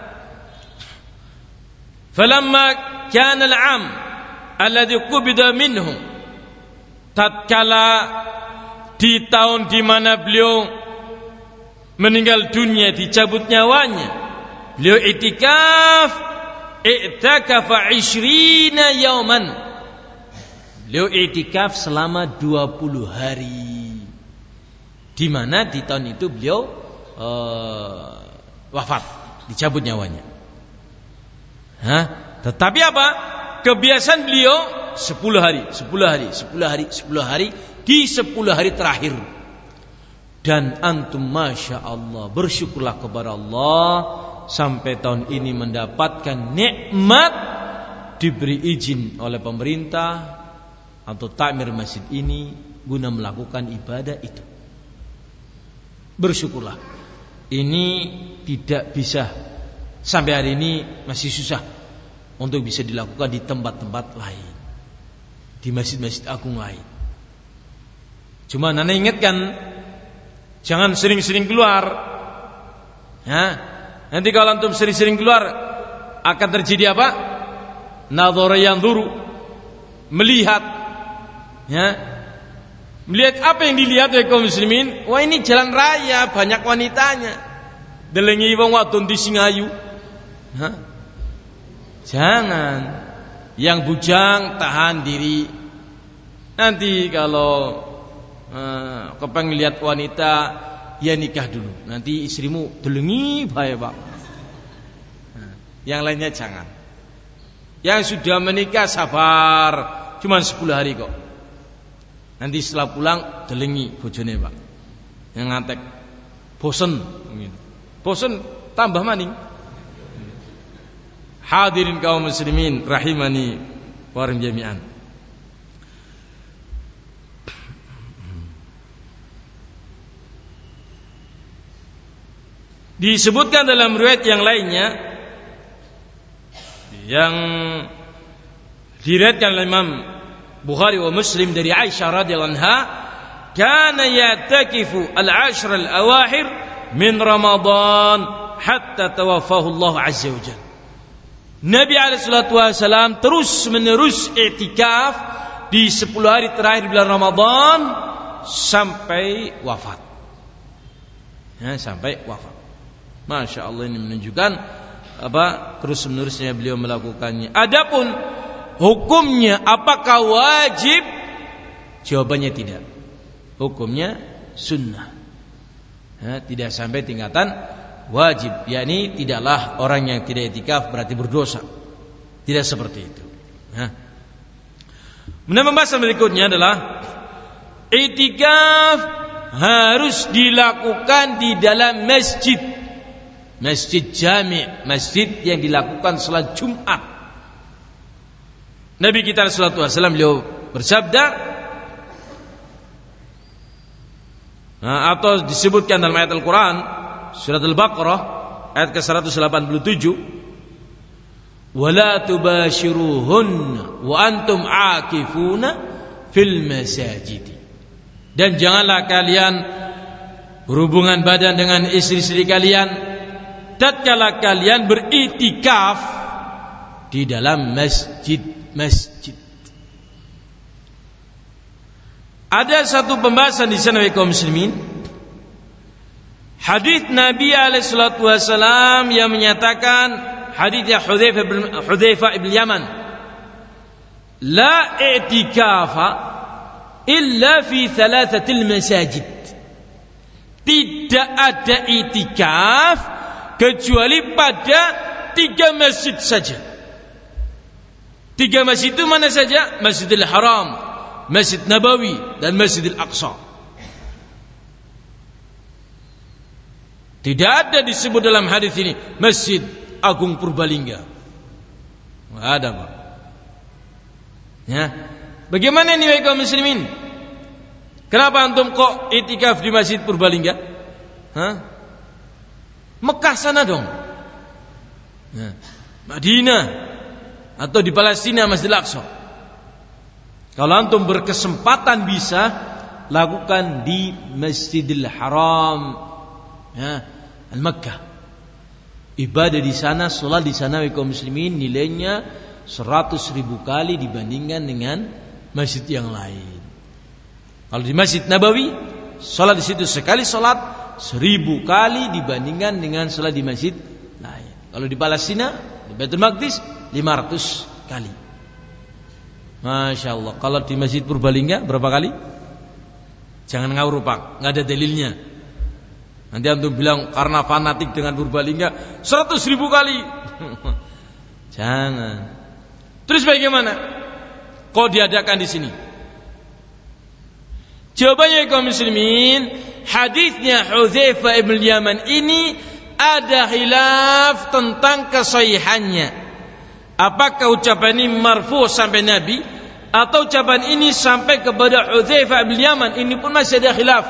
falamma kana al-'am alladhi qubida minhu, tatkala di tahun di mana beliau meninggal dunia, dicabut nyawanya, beliau i'tikaf, i'takafa ishrina yauman. Beliau i'tikaf selama dua puluh hari. Di mana di tahun itu beliau uh, wafat, dicabut nyawanya. Hah? Tetapi apa? Kebiasaan beliau sepuluh hari, sepuluh hari, sepuluh hari, sepuluh hari di sepuluh hari terakhir. Dan antum masya Allah bersyukurlah kepada Allah sampai tahun ini mendapatkan nikmat diberi izin oleh pemerintah atau takmir masjid ini guna melakukan ibadah itu. Bersyukurlah. Ini tidak bisa sampai hari ini masih susah untuk bisa dilakukan di tempat-tempat lain, di masjid-masjid agung lain. Cuma nana ingatkan, jangan sering-sering keluar. Ya, nanti kalau antum sering-sering keluar akan terjadi apa? Nadhara yanzuru, melihat. Ya, melihat apa yang dilihat oleh kaum muslimin? Wah, ini jalan raya banyak wanitanya. Delengi wong wadon di Singayu. Hah? Jangan. Yang bujang tahan diri. Nanti kalau uh, kepengen lihat wanita, ya nikah dulu. Nanti istrimu delengi bae, Pak. Nah, yang lainnya jangan. Yang sudah menikah sabar, cuma sepuluh hari kok. Nanti setelah pulang delengi bojone, Pak. Yang ngantek bosen, bosen tambah maning. Hadirin kaum muslimin rahimani wa jami'an. Disebutkan dalam riwayat yang lainnya yang diriwayatkan oleh Imam Bukhari wa Muslim dari Aisyah radhiyallahu anha, kana ya'takifu al-ashr al-awakhir min Ramadan hatta tawaffahu Allah azza wa jalla. Nabi alaihi salatu wasallam terus menerus i'tikaf di sepuluh hari terakhir bulan Ramadan sampai wafat. Ya, sampai wafat. Masya Allah, ini menunjukkan apa terus menerusnya beliau melakukannya. Adapun hukumnya apakah wajib? Jawabannya tidak. Hukumnya sunnah. Ya, tidak sampai tingkatan wajib, yakni tidaklah orang yang tidak i'tikaf berarti berdosa. Tidak seperti itu. Ya. Kemudian pembahasan berikutnya adalah i'tikaf harus dilakukan di dalam masjid. Masjid jami', masjid yang dilakukan salat Jumat. Nabi kita sallallahu alaihi wasallam beliau bersabda, nah, atau disebutkan dalam ayat Al-Quran surat Al-Baqarah ayat ke seratus delapan puluh tujuh, wala tubashiruhunna wa antum aakifuna fil masajid. Dan janganlah kalian berhubungan badan dengan istri-istri kalian tatkala kalian beriktikaf di dalam masjid-masjid. Ada satu pembahasan di sana kaum muslimin. Hadis Nabi alaihi salatu wasallam yang menyatakan, hadisnya Hudzaifah bin Hudzaifah bin Yaman, la i'tikafa illa fi thalathatil masajid. Tidak ada i'tikaf kecuali pada tiga masjid saja. Tiga masjid itu mana saja? Masjidil Haram, Masjid Nabawi, dan Masjidil Aqsa. Tidak ada disebut dalam hadis ini Masjid Agung Purbalingga. Tidak ada, Pak. Ya. Bagaimana ini kaum muslimin? Kenapa antum kok i'tikaf di Masjid Purbalingga? Hah? Mekah sana dong. Ya. Madinah atau di Palestina Masjidil Aqsa. Kalau antum berkesempatan bisa lakukan di Masjidil Haram, ya, Al-Makkah. Ibadah di sana, salat di sana kaum muslimin nilainya seratus ribu kali dibandingkan dengan masjid yang lain. Kalau di Masjid Nabawi Salat di situ sekali salat seribu kali dibandingkan dengan salat di masjid lain. Kalau di Palestina, di Baitul Maqdis lima ratus kali. Masya Allah. Kalau di Masjid Purbalingga berapa kali? Jangan ngawur Pak, nggak ada dalilnya. Nanti antum bilang karena fanatik dengan Purbalingga seratus ribu kali. Jangan. Terus bagaimana? Kok diadakan di sini? Jawabannya kaum muslimin, hadisnya Hudzaifah ibn Yaman ini ada khilaf tentang kesahihannya. Apakah ucapan ini marfu sampai Nabi atau ucapan ini sampai kepada Hudzaifah ibn Yaman? Ini pun masih ada khilaf.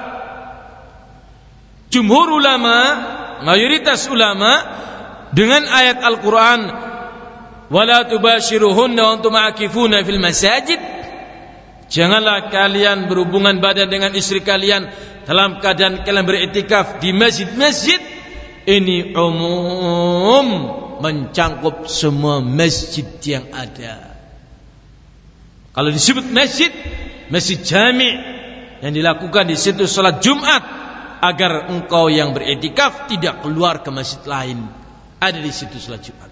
Jumhur ulama, mayoritas ulama dengan ayat Al-Qur'an wala tubashiruhunna wa antum aakifuna fil masajid, janganlah kalian berhubungan badan dengan istri kalian dalam keadaan kalian beriktikaf di masjid-masjid. Ini umum, mencangkup semua masjid yang ada. Kalau disebut masjid, masjid jami' yang dilakukan di situ salat Jumat, agar engkau yang beriktikaf tidak keluar ke masjid lain, ada di situ salat Jumat.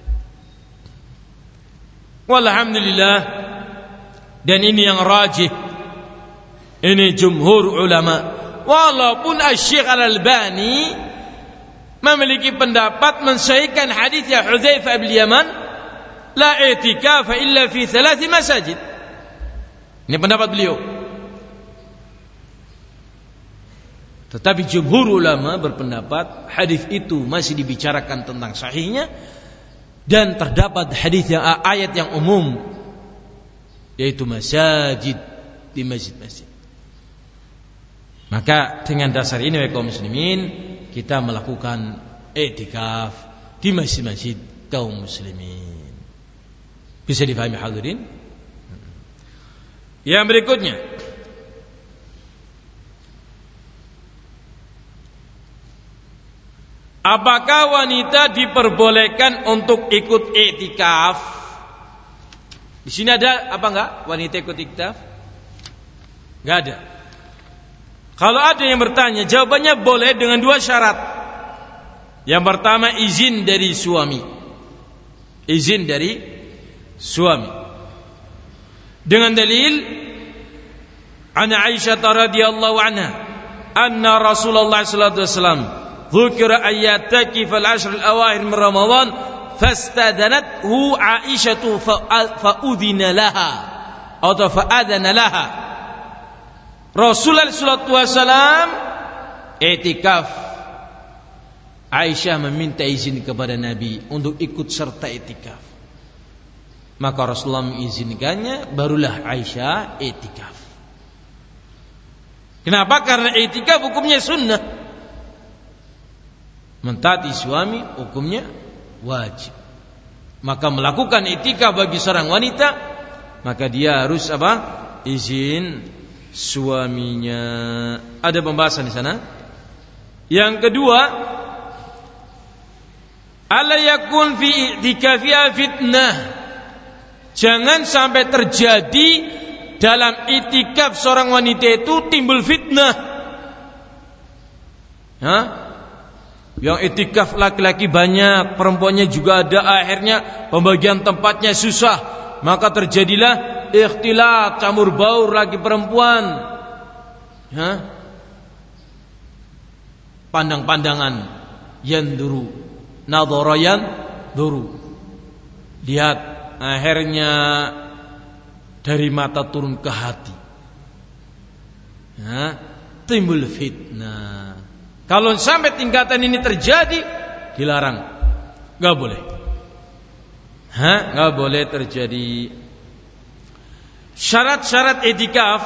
Walhamdulillah, dan ini yang rajih, ini jumhur ulama. Walaupun Asy-Syaikh Al-Albani memiliki pendapat mensahihkan hadis ya Hudzaifah bin Yaman, la i'tikaf illa fi thalath masajid. Ini pendapat beliau. Tetapi jumhur ulama berpendapat hadis itu masih dibicarakan tentang sahihnya, dan terdapat hadis yang ayat yang umum, yaitu masajid, di masjid-masjid. Maka dengan dasar ini kaum muslimin, kita melakukan i'tikaf di masjid-masjid kaum muslimin. Bisa difahami hadirin? Yang berikutnya, apakah wanita diperbolehkan untuk ikut i'tikaf? Di sini ada apa enggak? Wanita ikut i'tikaf? Enggak ada. Kalau ada yang bertanya, jawabannya boleh dengan dua syarat. Yang pertama, izin dari suami. Izin dari suami. Dengan dalil Ana Aisyah radhiyallahu anha anna Rasulullah sallallahu alaihi wasallam dzukira ayyataki fil ashr al-awakhir min Ramadan fastadanathu Aisyatu fa udhina laha atau fa adana laha. Rasulullah sallallahu alaihi wasallam i'tikaf. Aisyah meminta izin kepada Nabi untuk ikut serta i'tikaf. Maka Rasulullah mengizinkannya, barulah Aisyah i'tikaf. Kenapa? Karena i'tikaf hukumnya sunnah. Mentaati suami hukumnya wajib. Maka melakukan i'tikaf bagi seorang wanita, maka dia harus apa? Izin suaminya. Ada pembahasan di sana. Yang kedua, ala yakun fi i'tikafiha fitnah. Jangan sampai terjadi dalam i'tikaf seorang wanita itu timbul fitnah. Hah? Yang i'tikaf laki-laki banyak, perempuannya juga ada, akhirnya pembagian tempatnya susah, maka terjadilah ikhtilat, campur baur laki perempuan. Hah? Pandang-pandangan yanduru, nadharayan duru. Lihat, akhirnya dari mata turun ke hati. Hah? Timbul fitnah. Kalau sampai tingkatan ini terjadi, dilarang, nggak boleh. Hah? Nggak boleh terjadi. Syarat-syarat i'tikaf,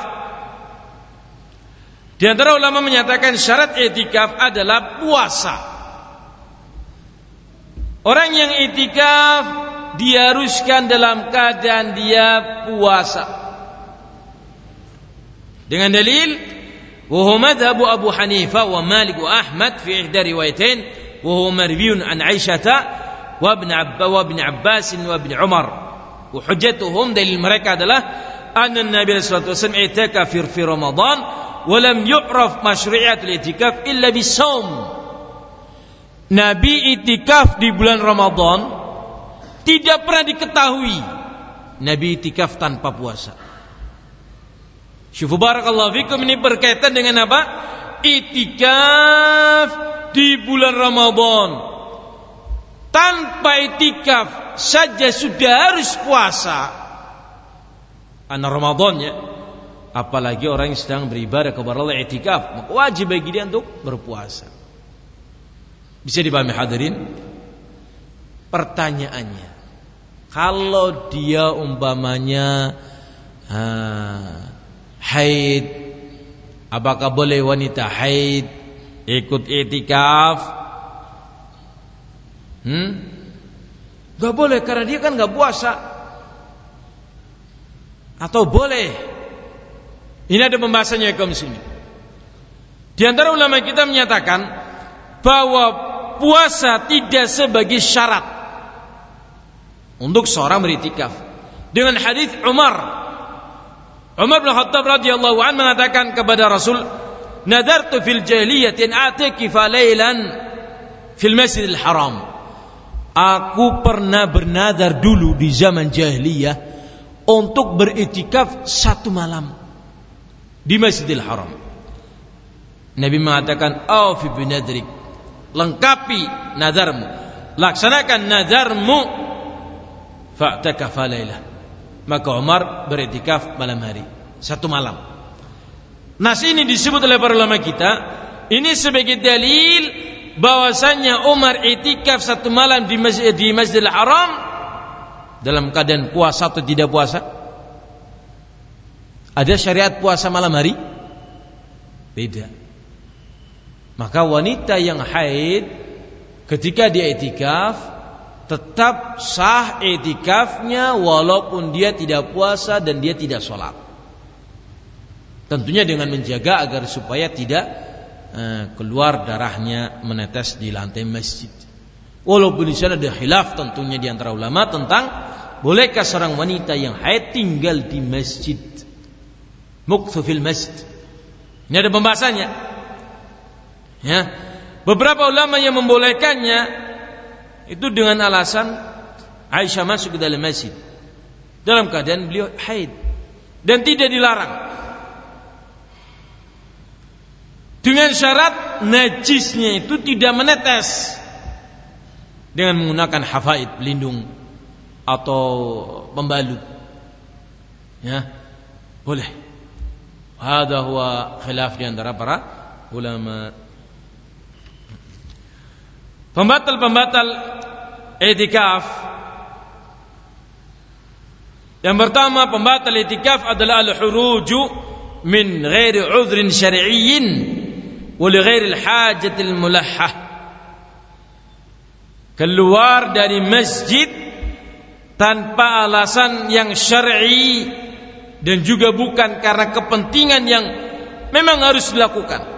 di antara ulama menyatakan syarat i'tikaf adalah puasa. Orang yang i'tikaf diharuskan dalam keadaan dia puasa. Dengan dalil وهو مذهب أبو حنيفة ومالك وأحمد في إحدى روايتين وهو مروي عن عائشة وابن عب وابن عباس وابن عمر. وحجتهم dalil mereka adalah أن النبي صلى الله عليه وسلم اعتكف في رمضان wa lam yu'raf masyru'iyatul i'tikaf illa bisawm. Nabi i'tikaf di bulan Ramadan tidak pernah diketahui Nabi i'tikaf tanpa puasa. Syufu barakallahu fikum, ini berkaitan dengan apa? I'tikaf di bulan Ramadan. Tanpa i'tikaf saja sudah harus puasa. Karena Ramadan ya. Apalagi orang yang sedang beribadah kepada Allah i'tikaf, maka wajib bagi dia untuk berpuasa. Bisa dipahami hadirin? Pertanyaannya, kalau dia umpamanya ha, haid, apakah boleh wanita haid ikut i'tikaf? Hmm? Gak boleh, karena dia kan gak puasa. Atau boleh? Ini ada pembahasannya kaum muslimin. Di antara ulama kita menyatakan bahwa puasa tidak sebagai syarat untuk seorang beritikaf. Dengan hadis Umar, Umar bin Khattab radhiyallahu anhu mengatakan kepada Rasul, "Nadartu fil jahiliyah an a'takifa lailan fil Masjidil Haram." Aku pernah bernadar dulu di zaman jahiliyah untuk beritikaf satu malam di Masjidil Haram. Nabi mengatakan, "Aufi bi nadrik." Lengkapi nadarmu, laksanakan nadarmu, fa'takafa lailah. Maka Umar beritikaf malam hari, satu malam. Nas ini disebut oleh para ulama kita, ini sebagai dalil bahwasanya Umar itikaf satu malam di masjid di Masjidil Haram dalam keadaan puasa atau tidak puasa. Ada syariat puasa malam hari? Beda. Maka wanita yang haid ketika dia i'tikaf tetap sah i'tikafnya walaupun dia tidak puasa dan dia tidak sholat. Tentunya dengan menjaga agar supaya tidak uh, keluar darahnya menetes di lantai masjid. Walaupun di sana ada khilaf tentunya di antara ulama tentang bolehkah seorang wanita yang haid tinggal di masjid, mukthu fil masjid. Ini ada pembahasannya. Ya, beberapa ulama yang membolehkannya itu dengan alasan Aisyah masuk ke dalam masjid dalam keadaan beliau haid dan tidak dilarang, dengan syarat najisnya itu tidak menetes dengan menggunakan hafaid, pelindung atau pembalut. Ya, boleh. Hada huwa khilaf di antara para ulama. Pembatal-pembatal i'tikaf. Yang pertama, pembatal i'tikaf adalah al-khuruju min ghairi 'udhrin syar'iyyin wa li ghairi al-hajatil mulahhah. Keluar dari masjid tanpa alasan yang syar'i dan juga bukan karena kepentingan yang memang harus dilakukan.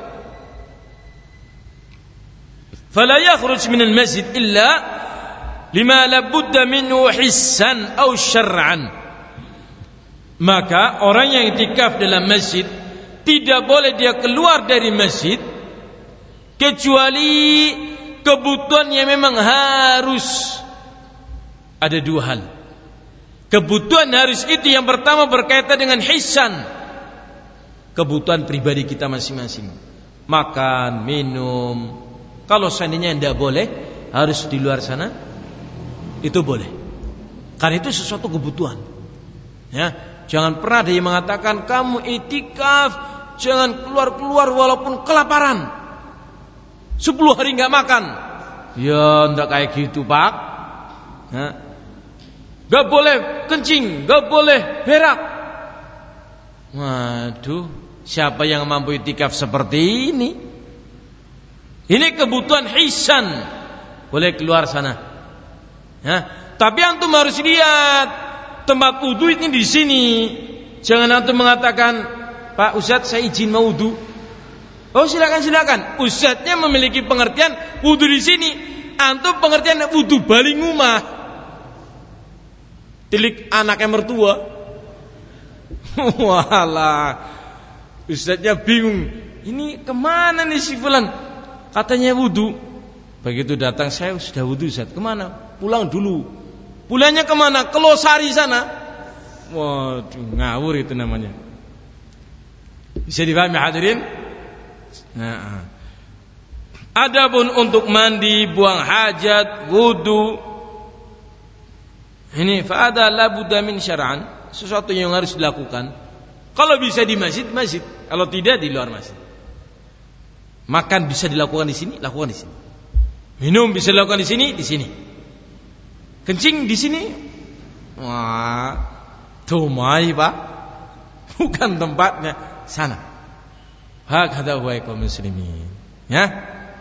فلا يخرج من المسجد إلا لما لابد منه حسا أو شرعا. Maka orang yang i'tikaf dalam masjid tidak boleh dia keluar dari masjid kecuali kebutuhan yang memang harus. Ada dua hal. Kebutuhan harus itu yang pertama berkaitan dengan hissan, kebutuhan pribadi kita masing-masing. Makan, minum. Kalau seandainya tidak boleh, harus di luar sana, itu boleh. Karena itu sesuatu kebutuhan. Ya, jangan pernah ada yang mengatakan kamu i'tikaf, jangan keluar-keluar walaupun kelaparan. Sepuluh hari nggak makan. Ya, ndak kayak gitu Pak. Ya. Gak boleh kencing, gak boleh berak. Waduh, siapa yang mampu i'tikaf seperti ini? Ini kebutuhan hisan, boleh keluar sana. Ya, tapi antum harus lihat tempat wudu ini di sini. Jangan antum mengatakan, Pak Ustadz saya izin mau wudu. Oh silakan silakan. Ustadznya memiliki pengertian wudu di sini. Antum pengertian wudu bali ngumah. Tilik anaknya mertua. Walah. Ustadznya bingung, ini kemana nih si fulan? Katanya wudu. Begitu datang, saya sudah wudu Ustadz. Kemana? Pulang dulu. Pulangnya kemana? Ke Losari sana. Waduh, ngawur itu namanya. Bisa dipahami hadirin? Nah, adapun untuk mandi, buang hajat, wudu, ini fa'ada la budda min syar'an, sesuatu yang harus dilakukan. Kalau bisa di masjid, masjid. Kalau tidak di luar masjid. Makan bisa dilakukan di sini, lakukan di sini. Minum bisa dilakukan di sini, di sini. Kencing di sini. Wah, tumai Pak. Bukan tempatnya, sana. Hakadha huwa kaum muslimin. Ya.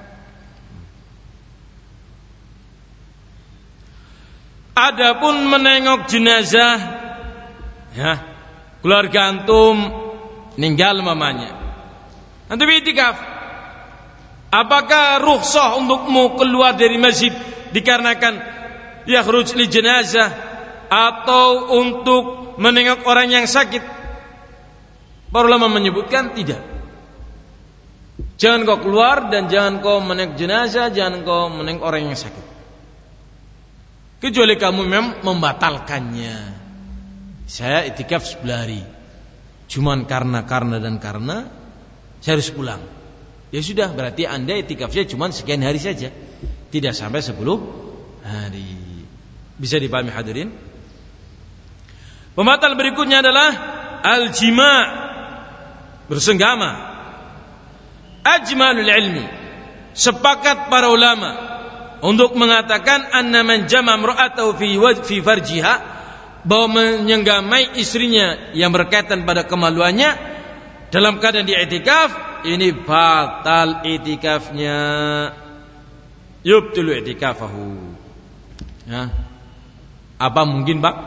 Adapun menengok jenazah, ya, keluarga antum meninggal mamanya, antum i'tikaf, apakah rukhsah untukmu keluar dari masjid dikarenakan yakhruj li jenazah atau untuk menengok orang yang sakit? Para ulama menyebutkan tidak. Jangan kau keluar dan jangan kau menengok jenazah, jangan kau menengok orang yang sakit, kecuali kamu memang membatalkannya. Saya i'tikaf sebelah hari, cuman karena karena dan karena saya harus pulang. Ya sudah, berarti anda i'tikafnya cuman sekian hari saja, tidak sampai sepuluh hari. Bisa dipahami hadirin? Pembatal berikutnya adalah al-jima', bersenggama. Ajmalul ilmi, sepakat para ulama untuk mengatakan anna man jama' imra'atahu fi fi farjiha, bahwa menyenggamai istrinya yang berkaitan pada kemaluannya dalam keadaan diiktikaf, ini batal iktikafnya, yubtilu iktikafahu. Ya. Apa mungkin Pak?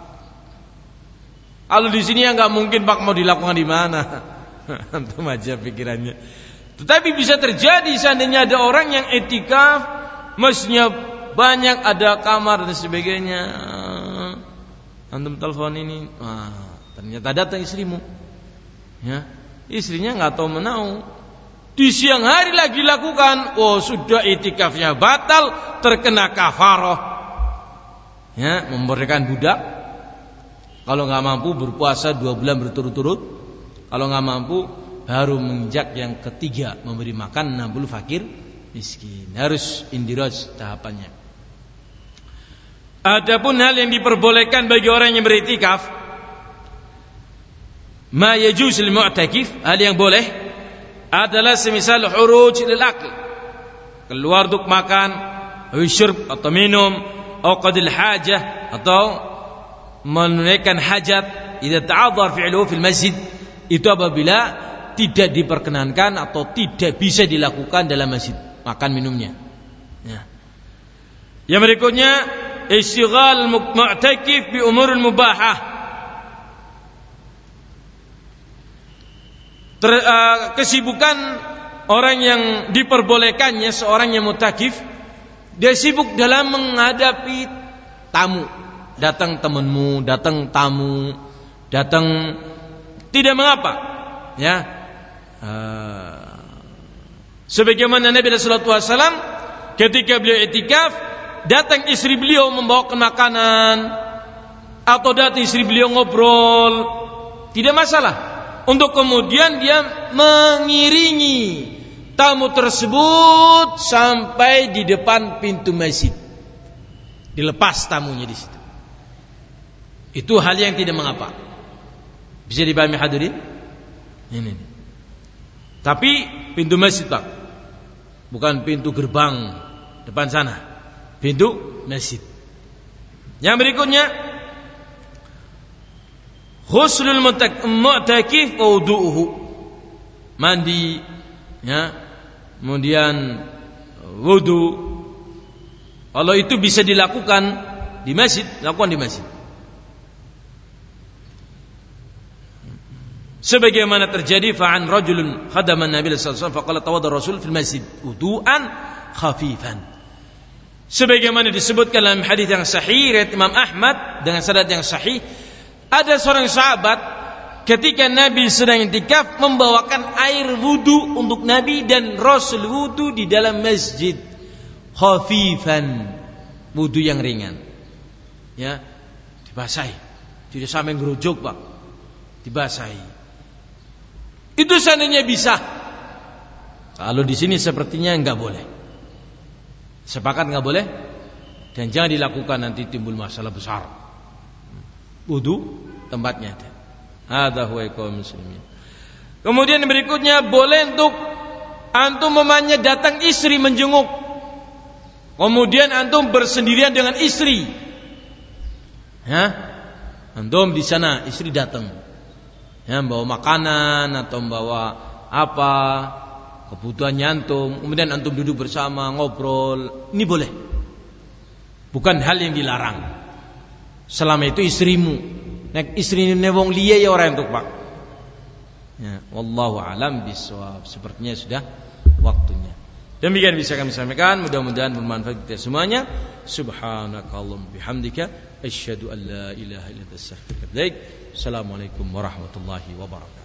Kalau di sini ya nggak mungkin Pak, mau dilakukan di mana? Antum aja pikirannya. Tetapi bisa terjadi seandainya ada orang yang iktikaf, mestinya banyak, ada kamar dan sebagainya. Antum telepon ini, wah, ternyata datang istrimu, ya, istrinya nggak tahu menau, di siang hari lagi lakukan, oh sudah iktikafnya batal, terkena kafaroh, ya, memerdekakan budak. Kalau nggak mampu berpuasa dua bulan berturut-turut, kalau nggak mampu baru menginjak yang ketiga, memberi makan enam puluh fakir miskin. Harus indiraj tahapannya. Adapun hal yang diperbolehkan bagi orang yang beriktikaf, ma yajuz lil mu'takif, hal yang boleh adalah semisal khuruj lil akl, keluar untuk makan, syurb atau minum, atau qadil hajah, atau menunaikan hajat. Idza ta'adzar fi'luhu fil masjid, itu apabila tidak diperkenankan atau tidak bisa dilakukan dalam masjid, makan minumnya, ya. Yang berikutnya, istighal mu'takif bi umuril mubahah, Ter, uh, kesibukan orang yang diperbolehkannya, seorang yang mu'takif, dia sibuk dalam menghadapi tamu. Datang temanmu, datang tamu, datang, tidak mengapa, ya. Uh, sebagaimana Nabi sallallahu alaihi wasallam ketika beliau i'tikaf, datang istri beliau membawakan makanan, atau datang istri beliau ngobrol, tidak masalah, untuk kemudian dia mengiringi tamu tersebut sampai di depan pintu masjid, dilepas tamunya di situ. Itu hal yang tidak mengapa. Bisa dipahami hadirin? Ini. Tapi pintu masjid Pak, bukan pintu gerbang depan sana, pintu masjid. Yang berikutnya, ghuslul mu'takif wa wudu'uhu, mandi, ya, kemudian wudu. Kalau itu bisa dilakukan di masjid, lakukan di masjid. Sebagaimana terjadi fa'an rajulun khadaman Nabi sallallahu alaihi wasallam faqala tawadda Rasul fil masjid wudu'an khafifan. Sebagaimana disebutkan dalam hadis yang sahih riwayat Imam Ahmad dengan sanad yang sahih, ada seorang sahabat ketika Nabi sedang i'tikaf membawakan air wudu untuk Nabi dan Rasul wudu di dalam masjid khafifan, wudu yang ringan. Ya, dibasahi. Tidak sampai ngerujuk, Pak. Dibasahi. Itu seandainya bisa. Kalau di sini sepertinya enggak boleh. Sepakat enggak boleh? Dan jangan dilakukan, nanti timbul masalah besar. Wudu tempatnya ada. Hadza huwa qaul muslimin. Kemudian berikutnya boleh untuk antum memangnya datang istri menjenguk. Kemudian antum bersendirian dengan istri. Ya? Antum di sana, istri datang. Ya, bawa makanan atau bawa apa? Kebutuhannya antum, kemudian antum duduk bersama ngobrol, ini boleh. Bukan hal yang dilarang. Selama itu istrimu. Nek istri ne wong liya ya ora entuk, Pak. Ya, wallahu alam bisawab. Sepertinya sudah waktunya. Demikian bisa kami sampaikan, mudah-mudahan bermanfaat kita semuanya. Subhanakallahumma bihamdika asyhadu an la ilaha illa anta astaghfiruka wa atubu ilaik. Assalamualaikum warahmatullahi wabarakatuh.